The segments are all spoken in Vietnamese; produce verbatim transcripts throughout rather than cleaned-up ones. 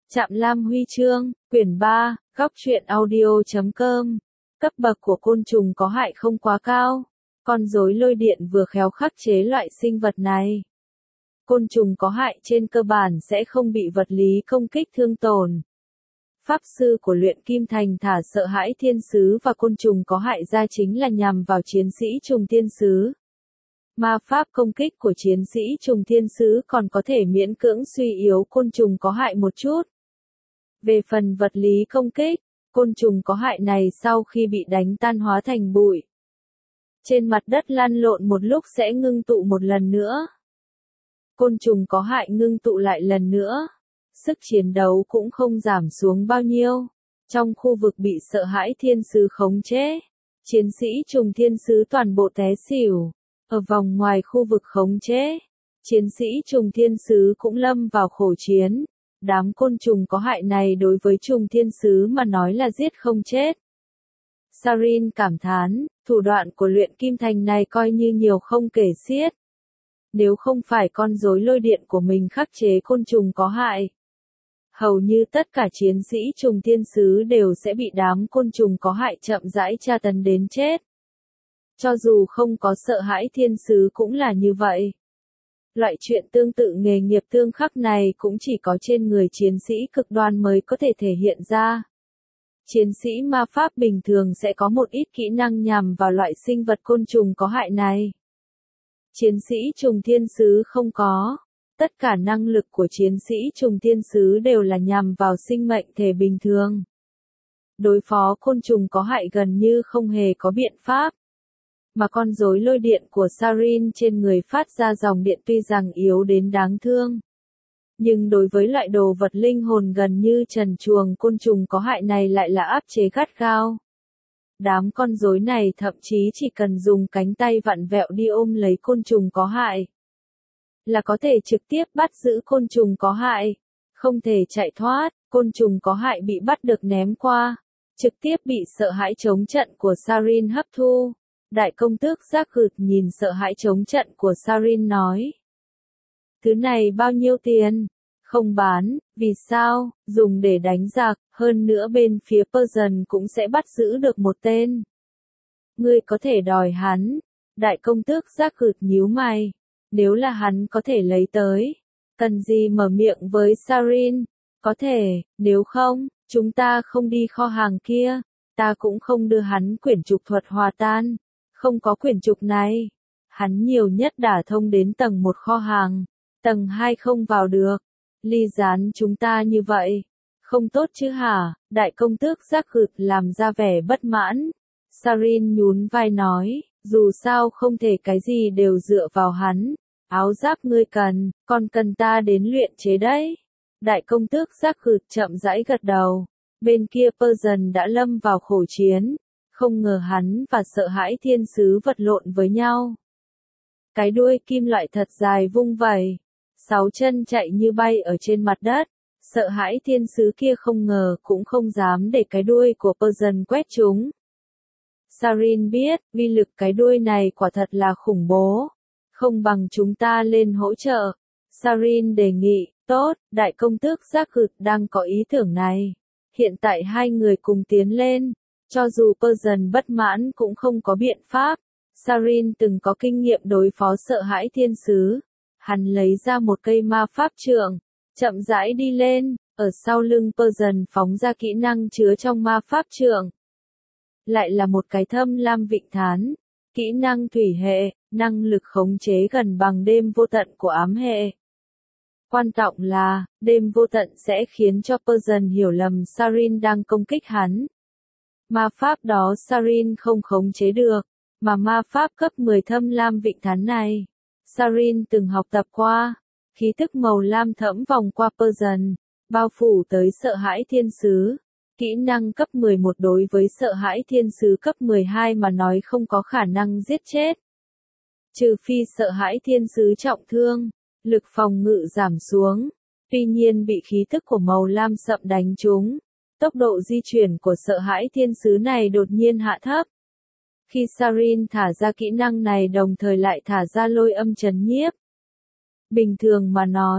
Trạm Lam Huy chương, quyển ba, góc truyện audio chấm com. Cấp bậc của côn trùng có hại không quá cao. Con rối lôi điện vừa khéo khắc chế loại sinh vật này. Côn trùng có hại trên cơ bản sẽ không bị vật lý công kích thương tổn. Pháp sư của luyện kim thành thả sợ hãi thiên sứ và côn trùng có hại ra chính là nhằm vào chiến sĩ trùng thiên sứ. Ma pháp công kích của chiến sĩ trùng thiên sứ còn có thể miễn cưỡng suy yếu côn trùng có hại một chút. Về phần vật lý công kích, côn trùng có hại này sau khi bị đánh tan hóa thành bụi. Trên mặt đất lăn lộn một lúc sẽ ngưng tụ một lần nữa. Côn trùng có hại ngưng tụ lại lần nữa. Sức chiến đấu cũng không giảm xuống bao nhiêu. Trong khu vực bị sợ hãi thiên sứ khống chế, chiến sĩ trùng thiên sứ toàn bộ té xỉu. Ở vòng ngoài khu vực khống chế, chiến sĩ trùng thiên sứ cũng lâm vào khổ chiến. Đám côn trùng có hại này đối với trùng thiên sứ mà nói là giết không chết. Sarin cảm thán, thủ đoạn của luyện kim thành này coi như nhiều không kể xiết. Nếu không phải con rối lôi điện của mình khắc chế côn trùng có hại, hầu như tất cả chiến sĩ trùng thiên sứ đều sẽ bị đám côn trùng có hại chậm rãi tra tấn đến chết. Cho dù không có sợ hãi thiên sứ cũng là như vậy. Loại chuyện tương tự nghề nghiệp tương khắc này cũng chỉ có trên người chiến sĩ cực đoan mới có thể thể hiện ra. Chiến sĩ ma pháp bình thường sẽ có một ít kỹ năng nhằm vào loại sinh vật côn trùng có hại này. Chiến sĩ trùng thiên sứ không có. Tất cả năng lực của chiến sĩ trùng thiên sứ đều là nhằm vào sinh mệnh thể bình thường. Đối phó côn trùng có hại gần như không hề có biện pháp. Mà con rối lôi điện của Sarin trên người phát ra dòng điện tuy rằng yếu đến đáng thương. Nhưng đối với loại đồ vật linh hồn gần như trần truồng côn trùng có hại này lại là áp chế gắt gao. Đám con rối này thậm chí chỉ cần dùng cánh tay vặn vẹo đi ôm lấy côn trùng có hại, là có thể trực tiếp bắt giữ côn trùng có hại. Không thể chạy thoát, côn trùng có hại bị bắt được ném qua, trực tiếp bị sợ hãi chống trận của Sarin hấp thu. Đại công tước giác gửt nhìn sợ hãi chống trận của Sarin nói. Thứ này bao nhiêu tiền? Không bán, vì sao? Dùng để đánh giặc, hơn nữa bên phía Persian cũng sẽ bắt giữ được một tên. Ngươi có thể đòi hắn. Đại công tước giác gửt nhíu mày. Nếu là hắn có thể lấy tới, cần gì mở miệng với Sarin? Có thể, nếu không, chúng ta không đi kho hàng kia. Ta cũng không đưa hắn quyển trục thuật hòa tan. Không có quyển trục này, hắn nhiều nhất đả thông đến tầng một kho hàng, tầng hai không vào được. Ly gián chúng ta như vậy, không tốt chứ hả? Đại công tước giác gửt làm ra vẻ bất mãn. Sarin nhún vai nói, dù sao không thể cái gì đều dựa vào hắn. Áo giáp ngươi cần, còn cần ta đến luyện chế đấy. Đại công tước giác gửt chậm rãi gật đầu. Bên kia Persian đã lâm vào khổ chiến. Không ngờ hắn và sợ hãi thiên sứ vật lộn với nhau. Cái đuôi kim loại thật dài vung vẩy. Sáu chân chạy như bay ở trên mặt đất. Sợ hãi thiên sứ kia không ngờ cũng không dám để cái đuôi của Persian quét chúng. Sarin biết, uy lực cái đuôi này quả thật là khủng bố. Không bằng chúng ta lên hỗ trợ. Sarin đề nghị, tốt, đại công tước giác gửt đang có ý tưởng này. Hiện tại hai người cùng tiến lên. Cho dù Persian bất mãn cũng không có biện pháp. Sarin từng có kinh nghiệm đối phó sợ hãi thiên sứ. Hắn lấy ra một cây ma pháp trượng, chậm rãi đi lên, ở sau lưng Persian phóng ra kỹ năng chứa trong ma pháp trượng. Lại là một cái thâm lam vịnh thán. Kỹ năng thủy hệ, năng lực khống chế gần bằng đêm vô tận của ám hệ. Quan trọng là, đêm vô tận sẽ khiến cho Persian hiểu lầm Sarin đang công kích hắn. Ma pháp đó Sarin không khống chế được, mà ma pháp cấp mười thâm lam vịnh thán này, Sarin từng học tập qua. Khí thức màu lam thẫm vòng qua Persian, bao phủ tới sợ hãi thiên sứ. Kỹ năng cấp mười một đối với sợ hãi thiên sứ cấp mười hai mà nói không có khả năng giết chết. Trừ phi sợ hãi thiên sứ trọng thương, lực phòng ngự giảm xuống, tuy nhiên bị khí thức của màu lam sậm đánh trúng. Tốc độ di chuyển của sợ hãi thiên sứ này đột nhiên hạ thấp. Khi Sarin thả ra kỹ năng này đồng thời lại thả ra lôi âm chấn nhiếp. Bình thường mà nói,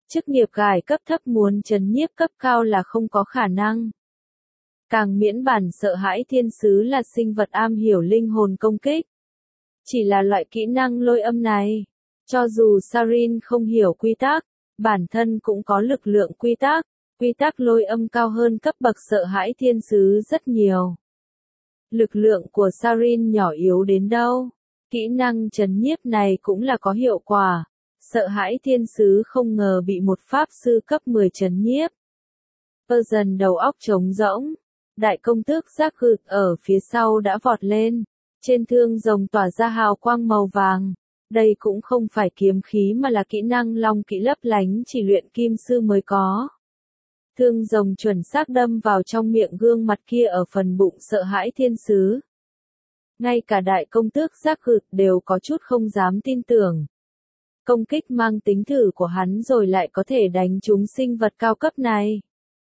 Chức nghiệp gài cấp thấp muốn trấn nhiếp cấp cao là không có khả năng. Càng miễn bản sợ hãi thiên sứ là sinh vật am hiểu linh hồn công kích. Chỉ là loại kỹ năng lôi âm này. Cho dù Sarin không hiểu quy tắc, bản thân cũng có lực lượng quy tắc. Quy tắc lôi âm cao hơn cấp bậc sợ hãi thiên sứ rất nhiều. Lực lượng của Sarin nhỏ yếu đến đâu. Kỹ năng trấn nhiếp này cũng là có hiệu quả. Sợ hãi thiên sứ không ngờ bị một pháp sư cấp mười trấn nhiếp. Persian đầu óc trống rỗng. Đại công tước giác gực ở phía sau đã vọt lên. Trên thương rồng tỏa ra hào quang màu vàng. Đây cũng không phải kiếm khí mà là kỹ năng long kỹ lấp lánh chỉ luyện kim sư mới có. Thương rồng chuẩn xác đâm vào trong miệng gương mặt kia ở phần bụng sợ hãi thiên sứ. Ngay cả đại công tước giác gực đều có chút không dám tin tưởng. Công kích mang tính thử của hắn rồi lại có thể đánh trúng sinh vật cao cấp này.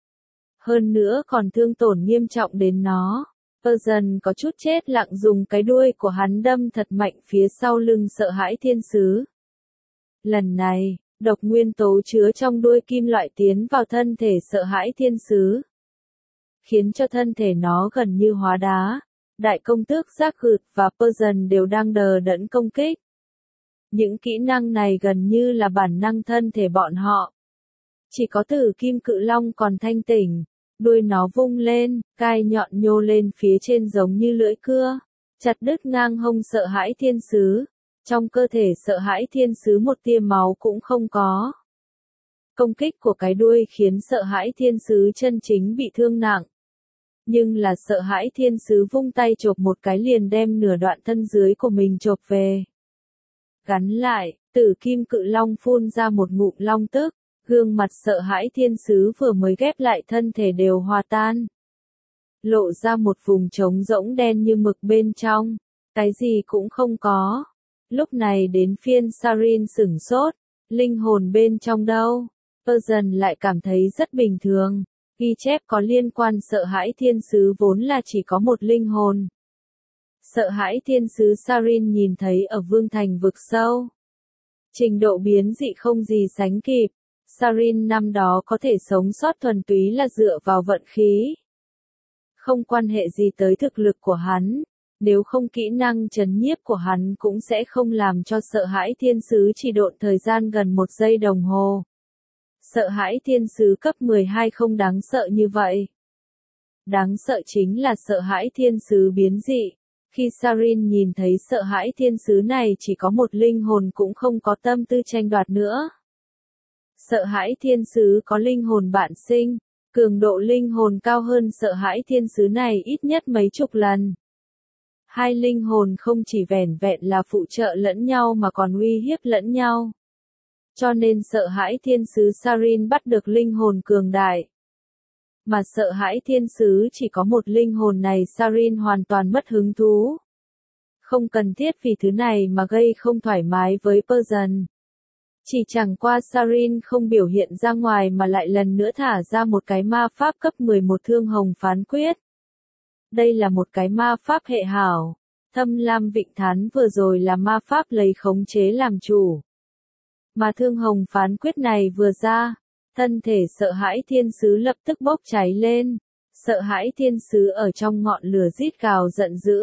Hơn nữa còn thương tổn nghiêm trọng đến nó. Persian có chút chết lặng dùng cái đuôi của hắn đâm thật mạnh phía sau lưng sợ hãi thiên sứ. Lần này, độc nguyên tố chứa trong đuôi kim loại tiến vào thân thể sợ hãi thiên sứ. Khiến cho thân thể nó gần như hóa đá. Đại công tước giác gực và Persian đều đang đờ đẫn công kích. Những kỹ năng này gần như là bản năng thân thể bọn họ. Chỉ có tử kim cự long còn thanh tỉnh. Đuôi nó vung lên, gai nhọn nhô lên phía trên giống như lưỡi cưa. Chặt đứt ngang hông sợ hãi thiên sứ. Trong cơ thể sợ hãi thiên sứ một tia máu cũng không có. Công kích của cái đuôi khiến sợ hãi thiên sứ chân chính bị thương nặng. Nhưng là sợ hãi thiên sứ vung tay chộp một cái liền đem nửa đoạn thân dưới của mình chộp về. Gắn lại, tử kim cự long phun ra một ngụm long tức. Gương mặt sợ hãi thiên sứ vừa mới ghép lại thân thể đều hòa tan. Lộ ra một vùng trống rỗng đen như mực bên trong. Cái gì cũng không có. Lúc này đến phiên Sarin sửng sốt. Linh hồn bên trong đâu? Persian lại cảm thấy rất bình thường. Ghi chép có liên quan sợ hãi thiên sứ vốn là chỉ có một linh hồn. Sợ hãi thiên sứ Sarin nhìn thấy ở vương thành vực sâu. Trình độ biến dị không gì sánh kịp. Sarin năm đó có thể sống sót thuần túy là dựa vào vận khí. Không quan hệ gì tới thực lực của hắn. Nếu không kỹ năng trấn nhiếp của hắn cũng sẽ không làm cho sợ hãi thiên sứ chỉ độn thời gian gần một giây đồng hồ. Sợ hãi thiên sứ cấp mười hai không đáng sợ như vậy. Đáng sợ chính là sợ hãi thiên sứ biến dị. Khi Sarin nhìn thấy sợ hãi thiên sứ này chỉ có một linh hồn cũng không có tâm tư tranh đoạt nữa. Sợ hãi thiên sứ có linh hồn bản sinh, cường độ linh hồn cao hơn sợ hãi thiên sứ này ít nhất mấy chục lần. Hai linh hồn không chỉ vẻn vẹn là phụ trợ lẫn nhau mà còn uy hiếp lẫn nhau. Cho nên sợ hãi thiên sứ Sarin bắt được linh hồn cường đại. Mà sợ hãi thiên sứ chỉ có một linh hồn này Sarin hoàn toàn mất hứng thú. Không cần thiết vì thứ này mà gây không thoải mái với Persian. Chỉ chẳng qua Sarin không biểu hiện ra ngoài mà lại lần nữa thả ra một cái ma pháp cấp mười một thương hồng phán quyết. Đây là một cái ma pháp hệ hảo. Thâm lam vịnh thán vừa rồi là ma pháp lấy khống chế làm chủ. Mà thương hồng phán quyết này vừa ra, thân thể sợ hãi thiên sứ lập tức bốc cháy lên. Sợ hãi thiên sứ ở trong ngọn lửa rít gào giận dữ.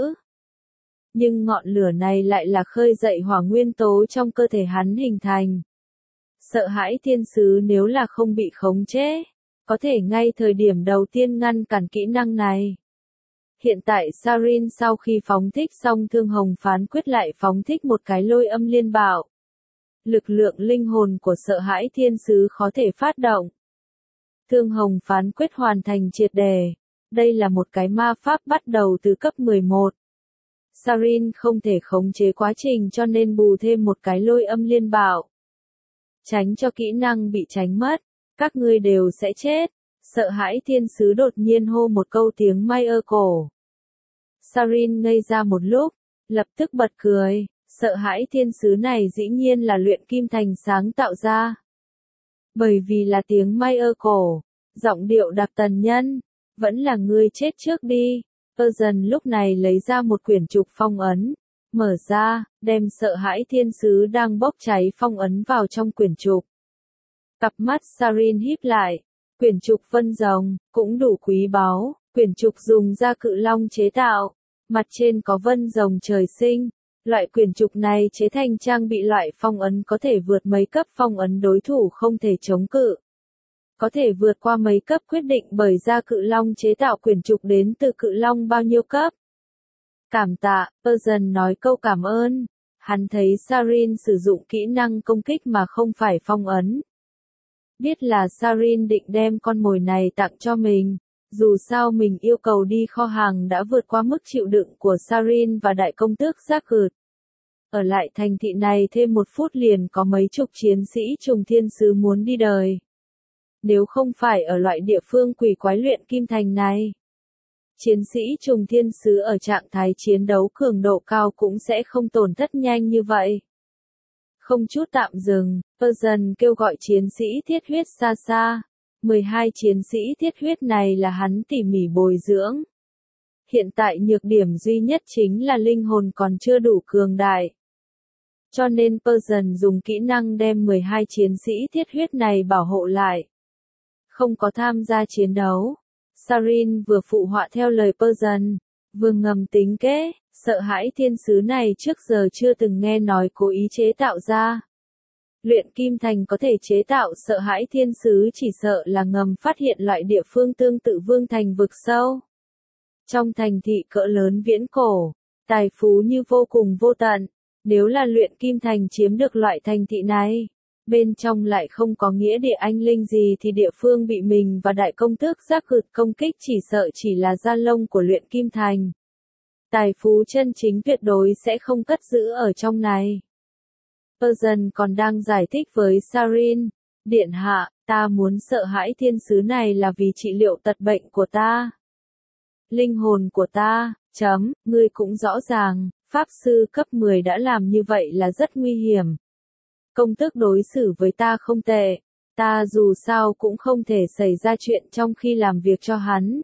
Nhưng ngọn lửa này lại là khơi dậy hỏa nguyên tố trong cơ thể hắn hình thành. Sợ hãi thiên sứ nếu là không bị khống chế, có thể ngay thời điểm đầu tiên ngăn cản kỹ năng này. Hiện tại Sarin sau khi phóng thích xong thương hồng phán quyết lại phóng thích một cái lôi âm liên bạo. Lực lượng linh hồn của sợ hãi thiên sứ khó thể phát động. Thương hồng phán quyết hoàn thành triệt đề. Đây là một cái ma pháp bắt đầu từ cấp mười một. Sarin không thể khống chế quá trình cho nên bù thêm một cái lôi âm liên bạo. Tránh cho kỹ năng bị tránh mất, các ngươi đều sẽ chết. Sợ hãi thiên sứ đột nhiên hô một câu tiếng may ơ cổ. Sarin ngây ra một lúc, lập tức bật cười. Sợ hãi thiên sứ này dĩ nhiên là luyện kim thành sáng tạo ra. Bởi vì là tiếng may ơ cổ, giọng điệu đặc tần nhân, vẫn là ngươi chết trước đi. Persian lúc này lấy ra một quyển trục phong ấn, mở ra, đem sợ hãi thiên sứ đang bốc cháy phong ấn vào trong quyển trục. Cặp mắt Sarin híp lại. Quyển trục vân rồng, cũng đủ quý báu. Quyển trục dùng da cự long chế tạo. Mặt trên có vân rồng trời sinh. Loại quyển trục này chế thành trang bị loại phong ấn có thể vượt mấy cấp phong ấn đối thủ không thể chống cự. Có thể vượt qua mấy cấp quyết định bởi da cự long chế tạo quyển trục đến từ cự long bao nhiêu cấp. Cảm tạ, Persian nói câu cảm ơn. Hắn thấy Sarin sử dụng kỹ năng công kích mà không phải phong ấn. Biết là Sarin định đem con mồi này tặng cho mình. Dù sao mình yêu cầu đi kho hàng đã vượt qua mức chịu đựng của Sarin và đại công tước giác gượt. Ở lại thành thị này thêm một phút liền có mấy chục chiến sĩ trùng thiên sứ muốn đi đời. Nếu không phải ở loại địa phương quỷ quái luyện kim thành này, chiến sĩ trùng thiên sứ ở trạng thái chiến đấu cường độ cao cũng sẽ không tổn thất nhanh như vậy. Không chút tạm dừng, Persian kêu gọi chiến sĩ thiết huyết xa xa. mười hai chiến sĩ thiết huyết này là hắn tỉ mỉ bồi dưỡng. Hiện tại nhược điểm duy nhất chính là linh hồn còn chưa đủ cường đại. Cho nên Persian dùng kỹ năng đem mười hai chiến sĩ thiết huyết này bảo hộ lại. Không có tham gia chiến đấu. Sarin vừa phụ họa theo lời Persian, vừa ngầm tính kế, sợ hãi thiên sứ này trước giờ chưa từng nghe nói cố ý chế tạo ra. Luyện kim thành có thể chế tạo sợ hãi thiên sứ chỉ sợ là ngầm phát hiện loại địa phương tương tự vương thành vực sâu. Trong thành thị cỡ lớn viễn cổ, tài phú như vô cùng vô tận, nếu là luyện kim thành chiếm được loại thành thị này, bên trong lại không có nghĩa địa anh linh gì thì địa phương bị mình và đại công tước giác gượt công kích chỉ sợ chỉ là da lông của luyện kim thành. Tài phú chân chính tuyệt đối sẽ không cất giữ ở trong này. Persian còn đang giải thích với Sarin, điện hạ, ta muốn sợ hãi thiên sứ này là vì trị liệu tật bệnh của ta. Linh hồn của ta, chấm, ngươi cũng rõ ràng, pháp sư cấp mười đã làm như vậy là rất nguy hiểm. Công tước đối xử với ta không tệ, ta dù sao cũng không thể xảy ra chuyện trong khi làm việc cho hắn.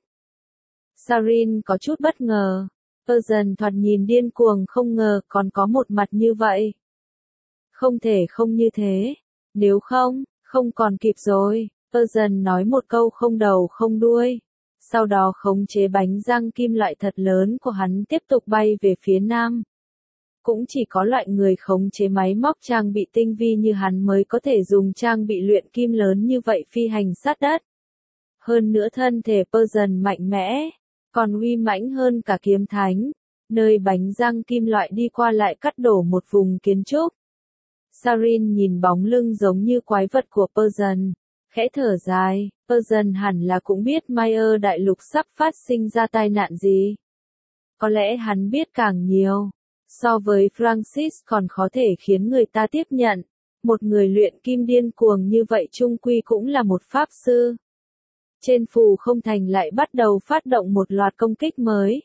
Sarin có chút bất ngờ, Persian thoạt nhìn điên cuồng không ngờ còn có một mặt như vậy. Không thể không như thế, nếu không, không còn kịp rồi, Persian nói một câu không đầu không đuôi. Sau đó khống chế bánh răng kim loại thật lớn của hắn tiếp tục bay về phía nam. Cũng chỉ có loại người khống chế máy móc trang bị tinh vi như hắn mới có thể dùng trang bị luyện kim lớn như vậy phi hành sát đất. Hơn nữa thân thể Persian mạnh mẽ, còn uy mãnh hơn cả kiếm thánh, nơi bánh răng kim loại đi qua lại cắt đổ một vùng kiến trúc. Sarin nhìn bóng lưng giống như quái vật của Persian, khẽ thở dài, Persian hẳn là cũng biết Mayer đại lục sắp phát sinh ra tai nạn gì. Có lẽ hắn biết càng nhiều. So với Francis còn khó thể khiến người ta tiếp nhận. Một người luyện kim điên cuồng như vậy chung quy cũng là một pháp sư. Trên phù không thành lại bắt đầu phát động một loạt công kích mới.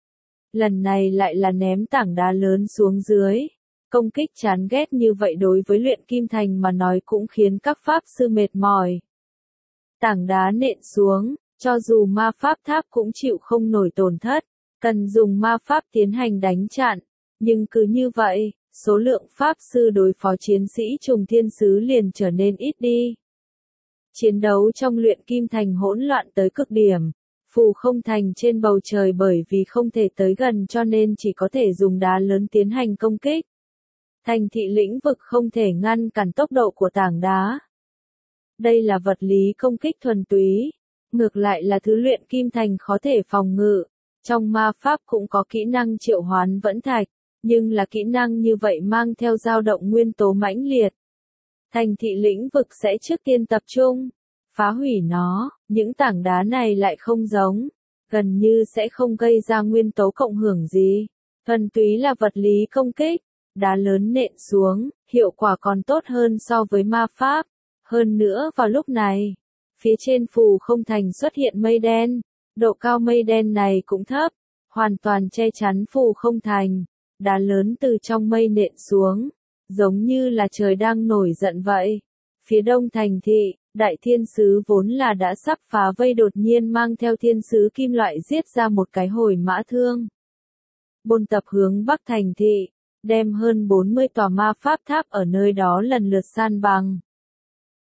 Lần này lại là ném tảng đá lớn xuống dưới. Công kích chán ghét như vậy đối với luyện kim thành mà nói cũng khiến các pháp sư mệt mỏi. Tảng đá nện xuống, cho dù ma pháp tháp cũng chịu không nổi tổn thất, cần dùng ma pháp tiến hành đánh chặn. Nhưng cứ như vậy, số lượng pháp sư đối phó chiến sĩ trùng thiên sứ liền trở nên ít đi. Chiến đấu trong luyện kim thành hỗn loạn tới cực điểm. Phù không thành trên bầu trời bởi vì không thể tới gần cho nên chỉ có thể dùng đá lớn tiến hành công kích. Thành thị lĩnh vực không thể ngăn cản tốc độ của tảng đá. Đây là vật lý công kích thuần túy. Ngược lại là thứ luyện kim thành khó thể phòng ngự. Trong ma pháp cũng có kỹ năng triệu hoán vẫn thạch. Nhưng là kỹ năng như vậy mang theo dao động nguyên tố mãnh liệt. Thành thị lĩnh vực sẽ trước tiên tập trung, phá hủy nó, những tảng đá này lại không giống, gần như sẽ không gây ra nguyên tố cộng hưởng gì. Thuần túy là vật lý công kích, đá lớn nện xuống, hiệu quả còn tốt hơn so với ma pháp. Hơn nữa vào lúc này, phía trên phù không thành xuất hiện mây đen, độ cao mây đen này cũng thấp, hoàn toàn che chắn phù không thành. Đá lớn từ trong mây nện xuống, giống như là trời đang nổi giận vậy. Phía đông thành thị, đại thiên sứ vốn là đã sắp phá vây đột nhiên mang theo thiên sứ kim loại giết ra một cái hồi mã thương. Bôn tập hướng bắc thành thị, đem hơn bốn mươi tòa ma pháp tháp ở nơi đó lần lượt san bằng.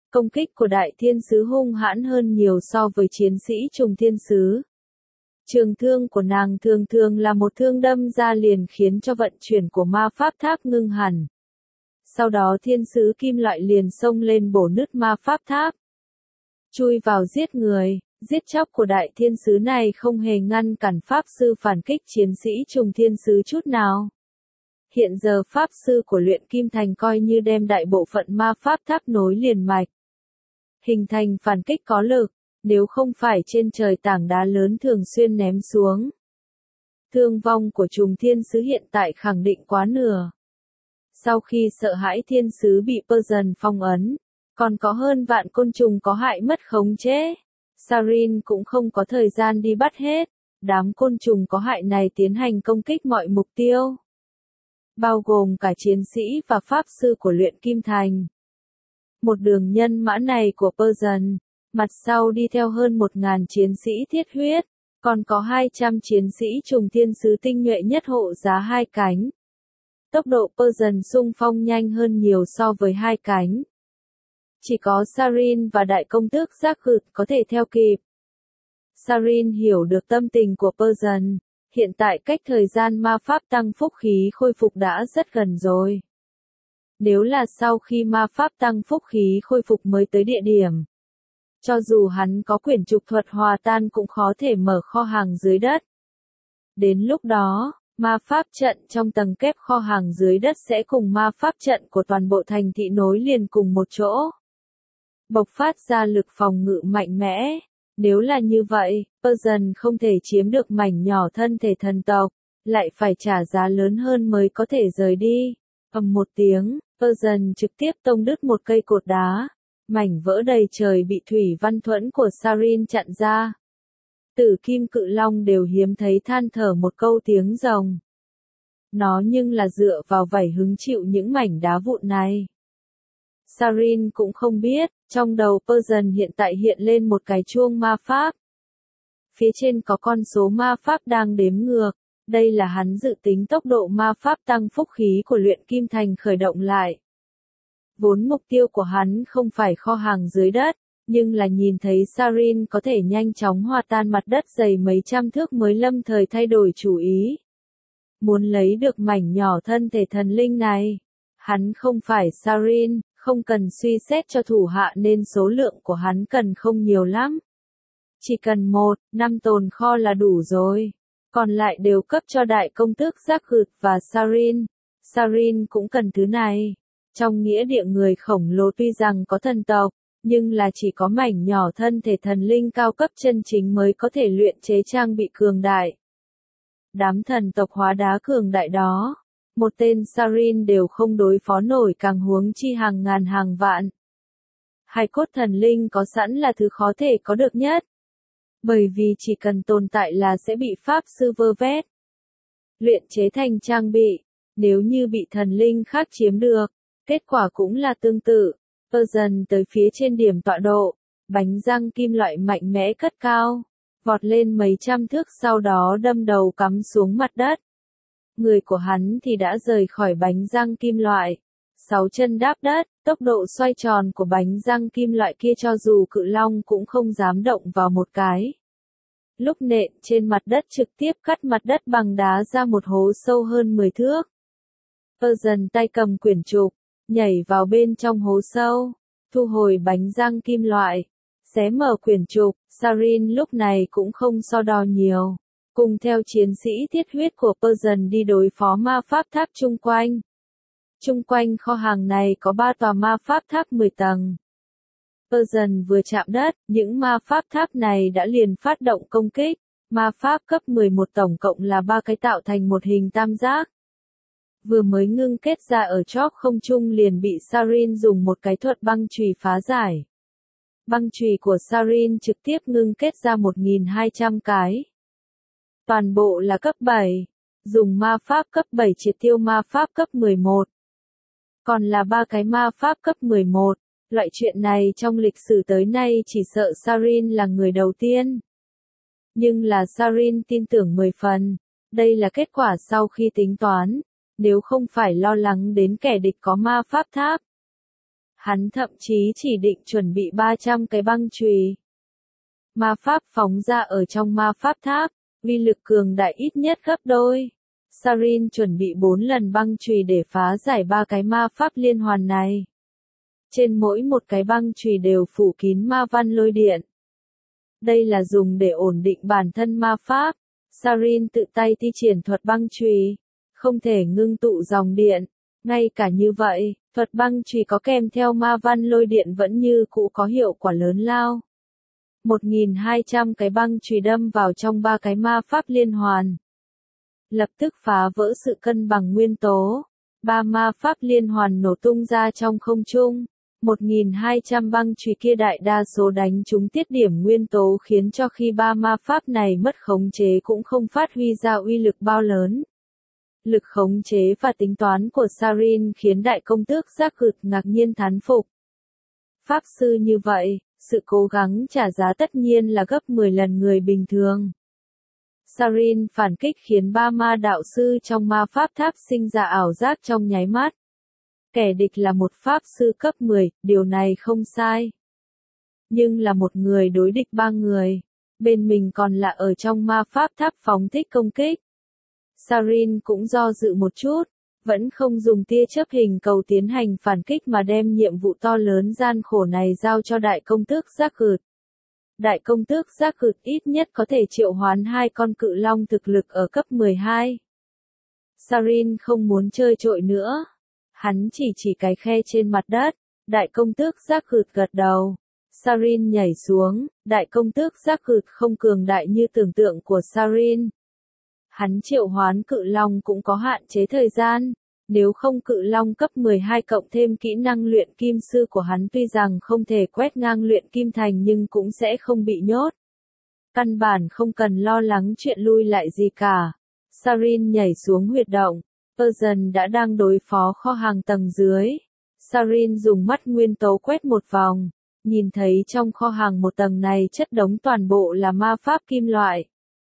Công kích của đại thiên sứ hung hãn hơn nhiều so với chiến sĩ trùng thiên sứ. Trường thương của nàng thường thường là một thương đâm ra liền khiến cho vận chuyển của ma pháp tháp ngưng hẳn. Sau đó thiên sứ kim loại liền xông lên bổ nứt ma pháp tháp. Chui vào giết người, giết chóc của đại thiên sứ này không hề ngăn cản pháp sư phản kích chiến sĩ trùng thiên sứ chút nào. Hiện giờ pháp sư của luyện kim thành coi như đem đại bộ phận ma pháp tháp nối liền mạch. Hình thành phản kích có lực, nếu không phải trên trời tảng đá lớn thường xuyên ném xuống. Thương vong của trùng thiên sứ hiện tại khẳng định quá nửa. Sau khi sợ hãi thiên sứ bị Persian phong ấn, còn có hơn vạn côn trùng có hại mất khống chế. Sarin cũng không có thời gian đi bắt hết, đám côn trùng có hại này tiến hành công kích mọi mục tiêu. Bao gồm cả chiến sĩ và pháp sư của luyện kim thành. Một đường nhân mã này của Persian, mặt sau đi theo hơn một ngàn chiến sĩ thiết huyết, còn có hai trăm chiến sĩ trùng thiên sứ tinh nhuệ nhất hộ giá hai cánh. Tốc độ Persian xung phong nhanh hơn nhiều so với hai cánh. Chỉ có Sarin và đại công tước giác gửt có thể theo kịp. Sarin hiểu được tâm tình của Persian, hiện tại cách thời gian ma pháp tăng phúc khí khôi phục đã rất gần rồi. Nếu là sau khi ma pháp tăng phúc khí khôi phục mới tới địa điểm, cho dù hắn có quyển trục thuật hòa tan cũng khó thể mở kho hàng dưới đất. Đến lúc đó, ma pháp trận trong tầng kép kho hàng dưới đất sẽ cùng ma pháp trận của toàn bộ thành thị nối liền cùng một chỗ. Bộc phát ra lực phòng ngự mạnh mẽ. Nếu là như vậy, Persian không thể chiếm được mảnh nhỏ thân thể thần tộc, lại phải trả giá lớn hơn mới có thể rời đi. Ầm một tiếng, Persian trực tiếp tông đứt một cây cột đá. Mảnh vỡ đầy trời bị thủy văn thuẫn của Sarin chặn ra. Tử kim cự long đều hiếm thấy than thở một câu tiếng rồng. Nó nhưng là dựa vào vảy hứng chịu những mảnh đá vụn này. Sarin cũng không biết, trong đầu Persian hiện tại hiện lên một cái chuông ma pháp. Phía trên có con số ma pháp đang đếm ngược, đây là hắn dự tính tốc độ ma pháp tăng phúc khí của luyện kim thành khởi động lại. Vốn mục tiêu của hắn không phải kho hàng dưới đất, nhưng là nhìn thấy Sarin có thể nhanh chóng hòa tan mặt đất dày mấy trăm thước mới lâm thời thay đổi chủ ý. Muốn lấy được mảnh nhỏ thân thể thần linh này, hắn không phải Sarin, không cần suy xét cho thủ hạ nên số lượng của hắn cần không nhiều lắm. Chỉ cần một, năm tồn kho là đủ rồi. Còn lại đều cấp cho đại công tước giác gửt và Sarin. Sarin cũng cần thứ này. Trong nghĩa địa người khổng lồ tuy rằng có thần tộc, nhưng là chỉ có mảnh nhỏ thân thể thần linh cao cấp chân chính mới có thể luyện chế trang bị cường đại. Đám thần tộc hóa đá cường đại đó, một tên Sarin đều không đối phó nổi càng huống chi hàng ngàn hàng vạn. Hài cốt thần linh có sẵn là thứ khó thể có được nhất. Bởi vì chỉ cần tồn tại là sẽ bị pháp sư vơ vét. Luyện chế thành trang bị, nếu như bị thần linh khác chiếm được, kết quả cũng là tương tự. Persian tới phía trên điểm tọa độ, bánh răng kim loại mạnh mẽ cất cao, vọt lên mấy trăm thước sau đó đâm đầu cắm xuống mặt đất. Người của hắn thì đã rời khỏi bánh răng kim loại. Sáu chân đáp đất, tốc độ xoay tròn của bánh răng kim loại kia cho dù cự long cũng không dám động vào một cái. Lúc nện trên mặt đất trực tiếp cắt mặt đất bằng đá ra một hố sâu hơn mười thước. Persian tay cầm quyển trục, nhảy vào bên trong hố sâu, thu hồi bánh răng kim loại, xé mở quyển trục. Sarin lúc này cũng không so đo nhiều, cùng theo chiến sĩ thiết huyết của Persian đi đối phó ma pháp tháp chung quanh. Chung quanh kho hàng này có ba tòa ma pháp tháp mười tầng. Persian vừa chạm đất, những ma pháp tháp này đã liền phát động công kích. Ma pháp cấp mười một tổng cộng là ba cái tạo thành một hình tam giác. Vừa mới ngưng kết ra ở chóp không trung liền bị Sarin dùng một cái thuật băng chùy phá giải. Băng chùy của Sarin trực tiếp ngưng kết ra một nghìn hai trăm cái. Toàn bộ là cấp bảy, dùng ma pháp cấp bảy triệt tiêu ma pháp cấp mười một. Còn là ba cái ma pháp cấp mười một, loại chuyện này trong lịch sử tới nay chỉ sợ Sarin là người đầu tiên. Nhưng là Sarin tin tưởng mười phần, đây là kết quả sau khi tính toán, nếu không phải lo lắng đến kẻ địch có ma pháp tháp. Hắn thậm chí chỉ định chuẩn bị ba trăm cái băng chùy. Ma pháp phóng ra ở trong ma pháp tháp, uy lực cường đại ít nhất gấp đôi. Sarin chuẩn bị bốn lần băng chùy để phá giải ba cái ma pháp liên hoàn này. Trên mỗi một cái băng chùy đều phủ kín ma văn lôi điện. Đây là dùng để ổn định bản thân ma pháp. Sarin tự tay thi triển thuật băng chùy, không thể ngưng tụ dòng điện. Ngay cả như vậy, thuật băng chùy có kèm theo ma văn lôi điện vẫn như cũ có hiệu quả lớn lao. một nghìn hai trăm cái băng chùy đâm vào trong ba cái ma pháp liên hoàn. Lập tức phá vỡ sự cân bằng nguyên tố. Ba ma pháp liên hoàn nổ tung ra trong không trung. một nghìn hai trăm băng chùy kia đại đa số đánh trúng tiết điểm nguyên tố khiến cho khi ba ma pháp này mất khống chế cũng không phát huy ra uy lực bao lớn. Lực khống chế và tính toán của Sarin khiến đại công tước Giác Cực ngạc nhiên thán phục. Pháp sư như vậy, sự cố gắng trả giá tất nhiên là gấp mười lần người bình thường. Sarin phản kích khiến ba ma đạo sư trong ma pháp tháp sinh ra ảo giác trong nháy mắt. Kẻ địch là một pháp sư cấp mười, điều này không sai. Nhưng là một người đối địch ba người, bên mình còn là ở trong ma pháp tháp phóng thích công kích. Sarin cũng do dự một chút, vẫn không dùng tia chớp hình cầu tiến hành phản kích mà đem nhiệm vụ to lớn gian khổ này giao cho đại công tước Giác Cực. Đại công tước Giác Cực ít nhất có thể triệu hoán hai con cự long thực lực ở cấp mười hai. Sarin không muốn chơi trội nữa. Hắn chỉ chỉ cái khe trên mặt đất. Đại công tước Giác Cực gật đầu. Sarin nhảy xuống. Đại công tước Giác Cực không cường đại như tưởng tượng của Sarin. Hắn triệu hoán cự long cũng có hạn chế thời gian. Nếu không cự long cấp mười hai cộng thêm kỹ năng luyện kim sư của hắn tuy rằng không thể quét ngang luyện kim thành nhưng cũng sẽ không bị nhốt. Căn bản không cần lo lắng chuyện lui lại gì cả. Sarin nhảy xuống huyệt động. Persian đã đang đối phó kho hàng tầng dưới. Sarin dùng mắt nguyên tố quét một vòng. Nhìn thấy trong kho hàng một tầng này chất đống toàn bộ là ma pháp kim loại.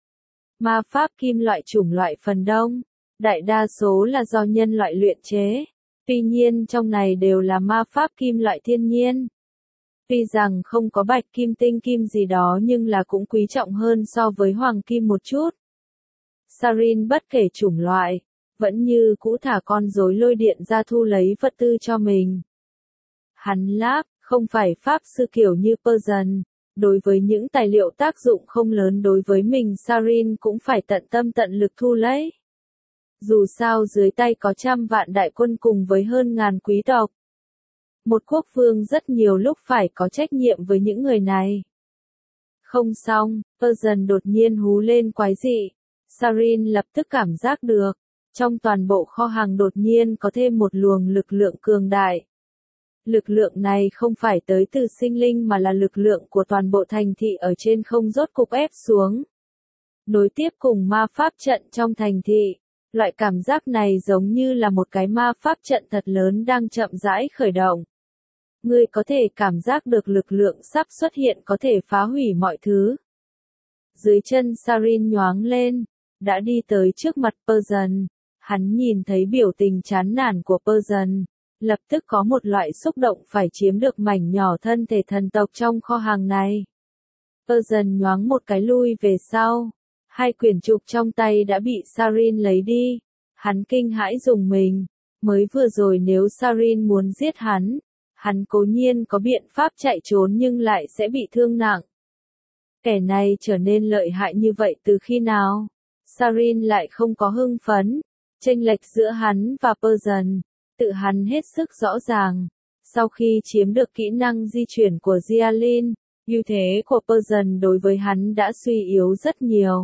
Ma pháp kim loại chủng loại phần đông. Đại đa số là do nhân loại luyện chế. Tuy nhiên trong này đều là ma pháp kim loại thiên nhiên. Tuy rằng không có bạch kim tinh kim gì đó nhưng là cũng quý trọng hơn so với hoàng kim một chút. Sarin bất kể chủng loại, vẫn như cũ thả con rối lôi điện ra thu lấy vật tư cho mình. Hắn láp, không phải pháp sư kiểu như Persian. Đối với những tài liệu tác dụng không lớn đối với mình Sarin cũng phải tận tâm tận lực thu lấy. Dù sao dưới tay có trăm vạn đại quân cùng với hơn ngàn quý tộc. Một quốc vương rất nhiều lúc phải có trách nhiệm với những người này. Không xong, Persian đột nhiên hú lên quái dị. Sarin lập tức cảm giác được. Trong toàn bộ kho hàng đột nhiên có thêm một luồng lực lượng cường đại. Lực lượng này không phải tới từ sinh linh mà là lực lượng của toàn bộ thành thị ở trên không rốt cục ép xuống. Nối tiếp cùng ma pháp trận trong thành thị. Loại cảm giác này giống như là một cái ma pháp trận thật lớn đang chậm rãi khởi động. Ngươi có thể cảm giác được lực lượng sắp xuất hiện có thể phá hủy mọi thứ. Dưới chân Sarin nhoáng lên, đã đi tới trước mặt Persian. Hắn nhìn thấy biểu tình chán nản của Persian, lập tức có một loại xúc động phải chiếm được mảnh nhỏ thân thể thần tộc trong kho hàng này. Persian nhoáng một cái lui về sau. Hai quyển trục trong tay đã bị Sarin lấy đi. Hắn kinh hãi rùng mình. Mới vừa rồi nếu Sarin muốn giết hắn, hắn cố nhiên có biện pháp chạy trốn nhưng lại sẽ bị thương nặng. Kẻ này trở nên lợi hại như vậy từ khi nào? Sarin lại không có hưng phấn. Chênh lệch giữa hắn và Persian, tự hắn hết sức rõ ràng. Sau khi chiếm được kỹ năng di chuyển của Gialin, ưu thế của Persian đối với hắn đã suy yếu rất nhiều.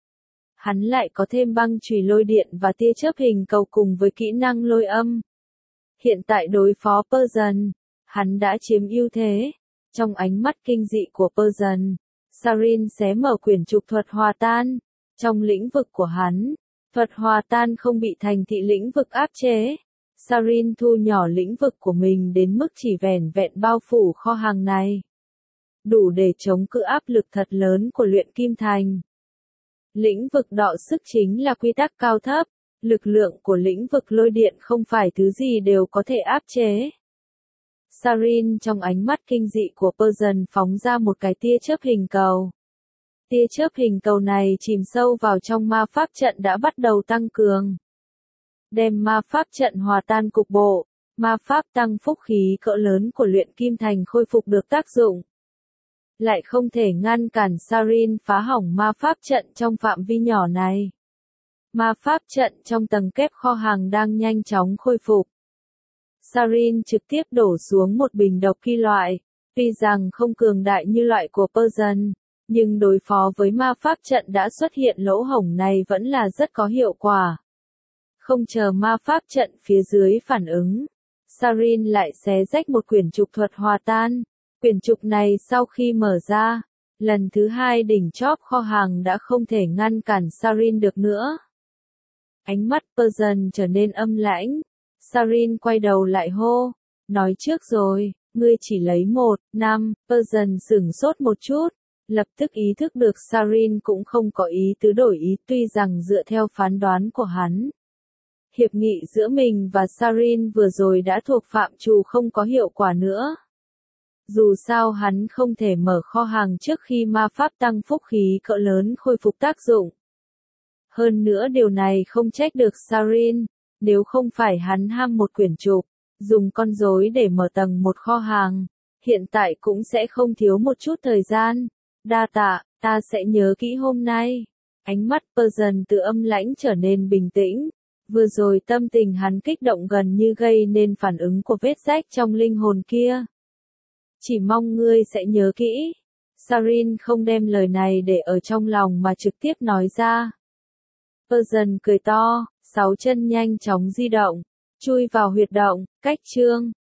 Hắn lại có thêm băng chùy lôi điện và tia chớp hình cầu cùng với kỹ năng lôi âm. Hiện tại đối phó Persian, hắn đã chiếm ưu thế. Trong ánh mắt kinh dị của Persian, Sarin xé mở quyển trục thuật hòa tan. Trong lĩnh vực của hắn, thuật hòa tan không bị thành thị lĩnh vực áp chế. Sarin thu nhỏ lĩnh vực của mình đến mức chỉ vẻn vẹn bao phủ kho hàng này. Đủ để chống cự áp lực thật lớn của luyện kim thành. Lĩnh vực đọ sức chính là quy tắc cao thấp. Lực lượng của lĩnh vực lôi điện không phải thứ gì đều có thể áp chế. Sarin trong ánh mắt kinh dị của Persian phóng ra một cái tia chớp hình cầu. Tia chớp hình cầu này chìm sâu vào trong ma pháp trận đã bắt đầu tăng cường. Đem ma pháp trận hòa tan cục bộ, ma pháp tăng phúc khí cỡ lớn của luyện kim thành khôi phục được tác dụng. Lại không thể ngăn cản Sarin phá hỏng ma pháp trận trong phạm vi nhỏ này. Ma pháp trận trong tầng kép kho hàng đang nhanh chóng khôi phục. Sarin trực tiếp đổ xuống một bình độc kim loại, tuy rằng không cường đại như loại của Persian, nhưng đối phó với ma pháp trận đã xuất hiện lỗ hổng này vẫn là rất có hiệu quả. Không chờ ma pháp trận phía dưới phản ứng, Sarin lại xé rách một quyển trục thuật hòa tan. Quyển trục này sau khi mở ra, lần thứ hai đỉnh chóp kho hàng đã không thể ngăn cản Sarin được nữa. Ánh mắt Persian trở nên âm lãnh. Sarin quay đầu lại hô, nói trước rồi, ngươi chỉ lấy một, năm, Persian sửng sốt một chút, lập tức ý thức được Sarin cũng không có ý tứ đổi ý tuy rằng dựa theo phán đoán của hắn. Hiệp nghị giữa mình và Sarin vừa rồi đã thuộc phạm trù không có hiệu quả nữa. Dù sao hắn không thể mở kho hàng trước khi ma pháp tăng phúc khí cỡ lớn khôi phục tác dụng. Hơn nữa điều này không trách được Sarin, nếu không phải hắn ham một quyển trục, dùng con rối để mở tầng một kho hàng, hiện tại cũng sẽ không thiếu một chút thời gian. Đa tạ, ta sẽ nhớ kỹ hôm nay. Ánh mắt Persian từ âm lãnh trở nên bình tĩnh. Vừa rồi tâm tình hắn kích động gần như gây nên phản ứng của vết rách trong linh hồn kia. Chỉ mong ngươi sẽ nhớ kỹ. Sarin không đem lời này để ở trong lòng mà trực tiếp nói ra. Persian cười to, sáu chân nhanh chóng di động, chui vào huyệt động, cách chương.